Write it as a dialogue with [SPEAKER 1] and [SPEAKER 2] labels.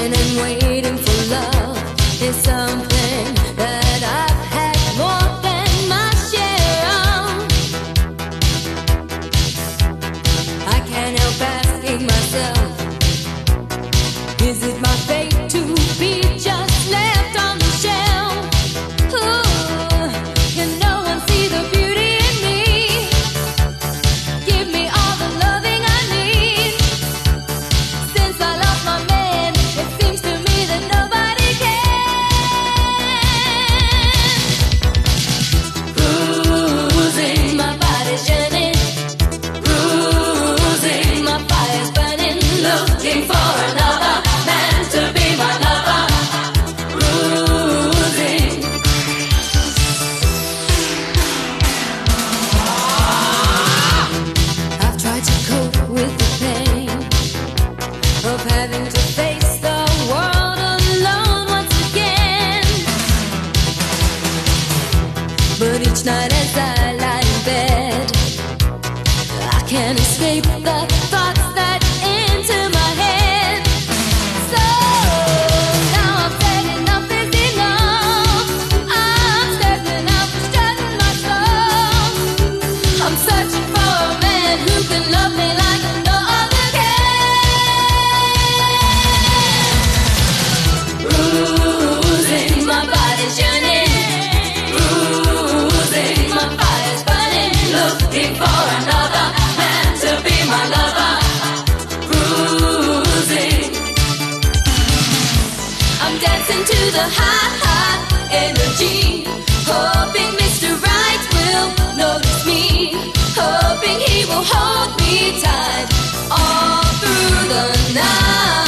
[SPEAKER 1] Searching and waiting for love is something that I've had more than my share of. I can't help asking myself, is it my fate to be just left on the shelf? Ooh, can no one see the beauty in me? Give me all the loving I need. Since I lost my man, it seems to me that nobody can. Bruising, my body's yearning. Bruising, my fire's burning. Looking for another man to be my lover. Bruising. I've tried to cope with the pain of having to face the world alone once again. But each night as I lie in bed, I can't escape the thoughts that enter my head. So now I'm saying enough is enough. I'm stepping out for strutting my soul. I'm searching for a man who can love me like no other can. Bruising, my body's yearning. Bruising, my fire's burning. Looking for another man to be my lover. Bruising. I'm dancing to the high energy, hoping Mr. Right will notice me, hoping he will hold me tight all through the night.